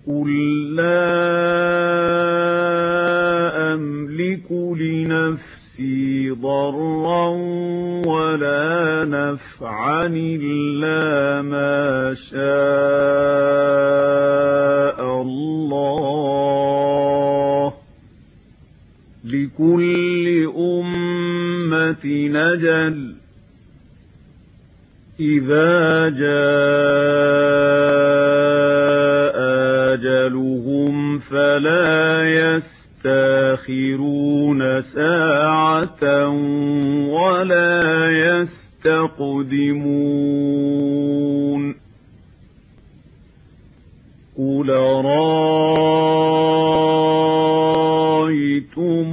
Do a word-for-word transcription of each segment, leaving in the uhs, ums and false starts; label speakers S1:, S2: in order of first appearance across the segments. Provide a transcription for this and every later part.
S1: قُل لَّا أَمْلِكُ لِنَفْسِي ضَرًّا وَلَا نَفْعًا إِلَّا مَا شَاءَ اللَّهُ ۗ لِكُلِّ أُمَّةٍ أَجَلٌ ۖ إِذَا جَاءَ أَجَلُهُمْ فَلَا يَسْتَأْخِرُونَ سَاعَةً وَلَا يَسْتَقْدِمُونَ قُلْ أَرَأَيْتُمْ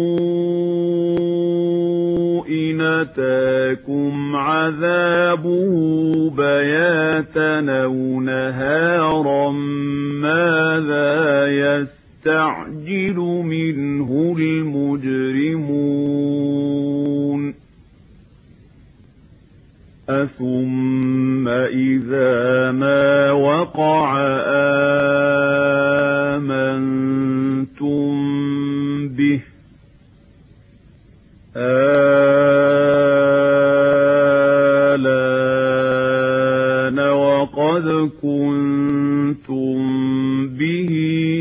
S1: إِنْ أَتَاكُمْ عَذَابُهُ بَيَاتًا أَوْ نَهَارًا مَاذَا يَسْتَعْجِلُ مِنْهُ الْمُجْرِمُونَ أَثُمَّ إِذَا مَا وَقَعَ آمَنْتُمْ بِهِ آلَانَ وَقَدْ كُنْتُمْ بِهِ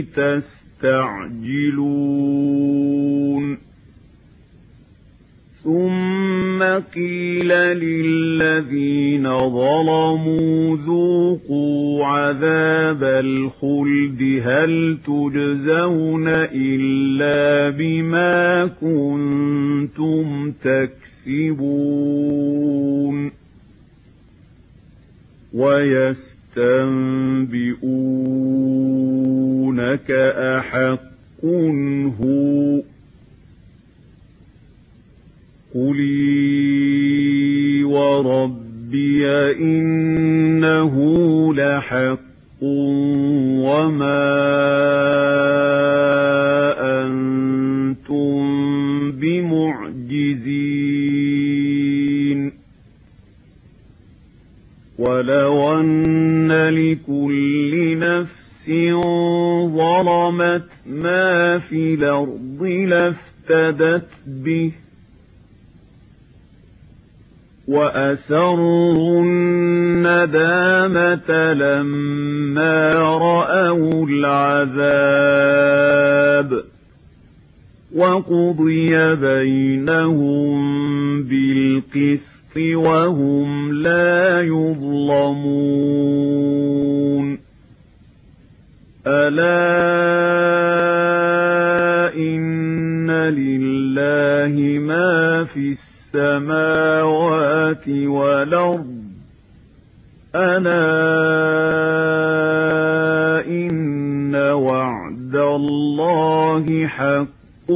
S1: تَسْتَعْجِلُونَ ثُمَّ قِيلَ لِلَّذِينَ ظَلَمُوا ذُوقُوا عَذَابَ الْخُلْدِ هَلْ تُجْزَوْنَ إِلَّا بِمَا كُنتُمْ تَكْسِبُونَ وَيَسْتَنبِئُونَكَ أَحَقٌّ هُوَ قُلْ إِي وَرَبِّيَ إِنَّهُ لَحَقٌّ وَمَا أَنتُم بِمُعْجِزِينَ وَلَوْ أَنَّ لِكُلِّ نَفْسٍ ظَلَمَتْ مَا فِي الْأَرْضِ لَافْتَدَتْ بِهِ وَأَسَرُّوا النَّدَامَةَ لَمَّا رَأَوُا الْعَذَابَ وَقُضِيَ بَيْنَهُم بِالْقِسْطِ وَهُمْ لَا يُظْلَمُونَ أَلَا إِنَّ لِلَّهِ مَا فِي السَّمَاوَاتِ وَالْأَرْضِ أَلَا إِنَّ وَعْدَ اللَّهِ حَقٌّ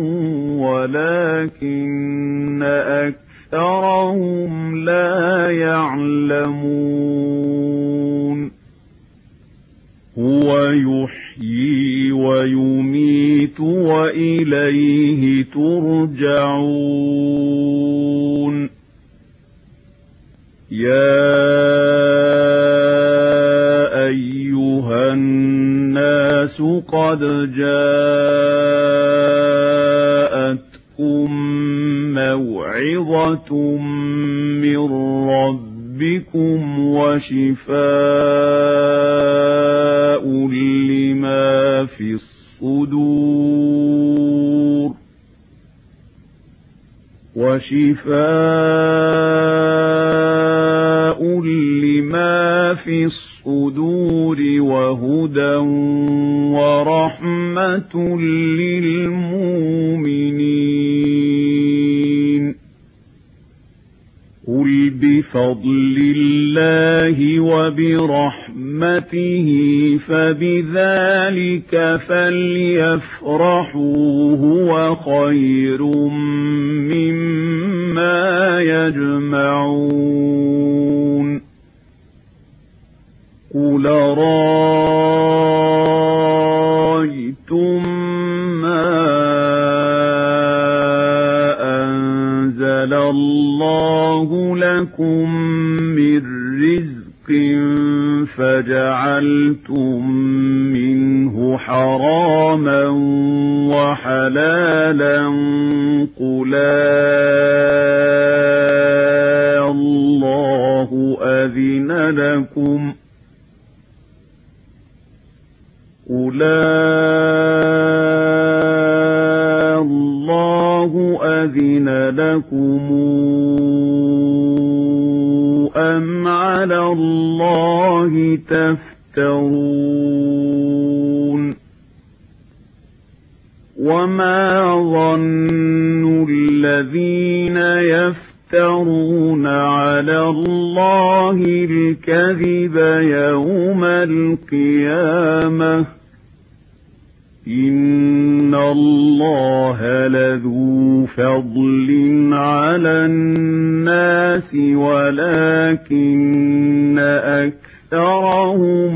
S1: وَلَكِنَّ أَكْثَرَهُمْ لَا يَعْلَمُونَ هُوَ يُحْيِي وَيُمِيتُ وَإِلَيْهِ تُرْجَعُونَ يَا أَيُّهَا النَّاسُ قَدْ جَاءَتْكُم مَّوْعِظَةٌ مِّن رَّبِّكُمْ وَشِفَاءٌ لِّمَا فِي الصُّدُورِ وَشِفَاءٌ لِّمَا فِي الصُّدُورِ وَهُدًى وَرَحْمَةٌ لِّلْمُؤْمِنِينَ قُلْ بِفَضْلِ اللَّهِ وَبِرَحْمَتِهِ فَبِذَلِكَ فَلْيَفْرَحُوا هُوَ خَيْرٌ مِّمَّا يَجْمَعُونَ قُلْ أَرَأَيْتُم مَّا أَنزَلَ اللَّهُ لَكُم مِّن رِّزْقٍ وجعلتم منه حراما وحلالا قل الله أذن لكم قل الله أذن لكم أم على الله تفترون وما ظن الذين يفترون على الله الكذب يوم القيامة إن الله لذو فضل على الناس ولكن أكثرهم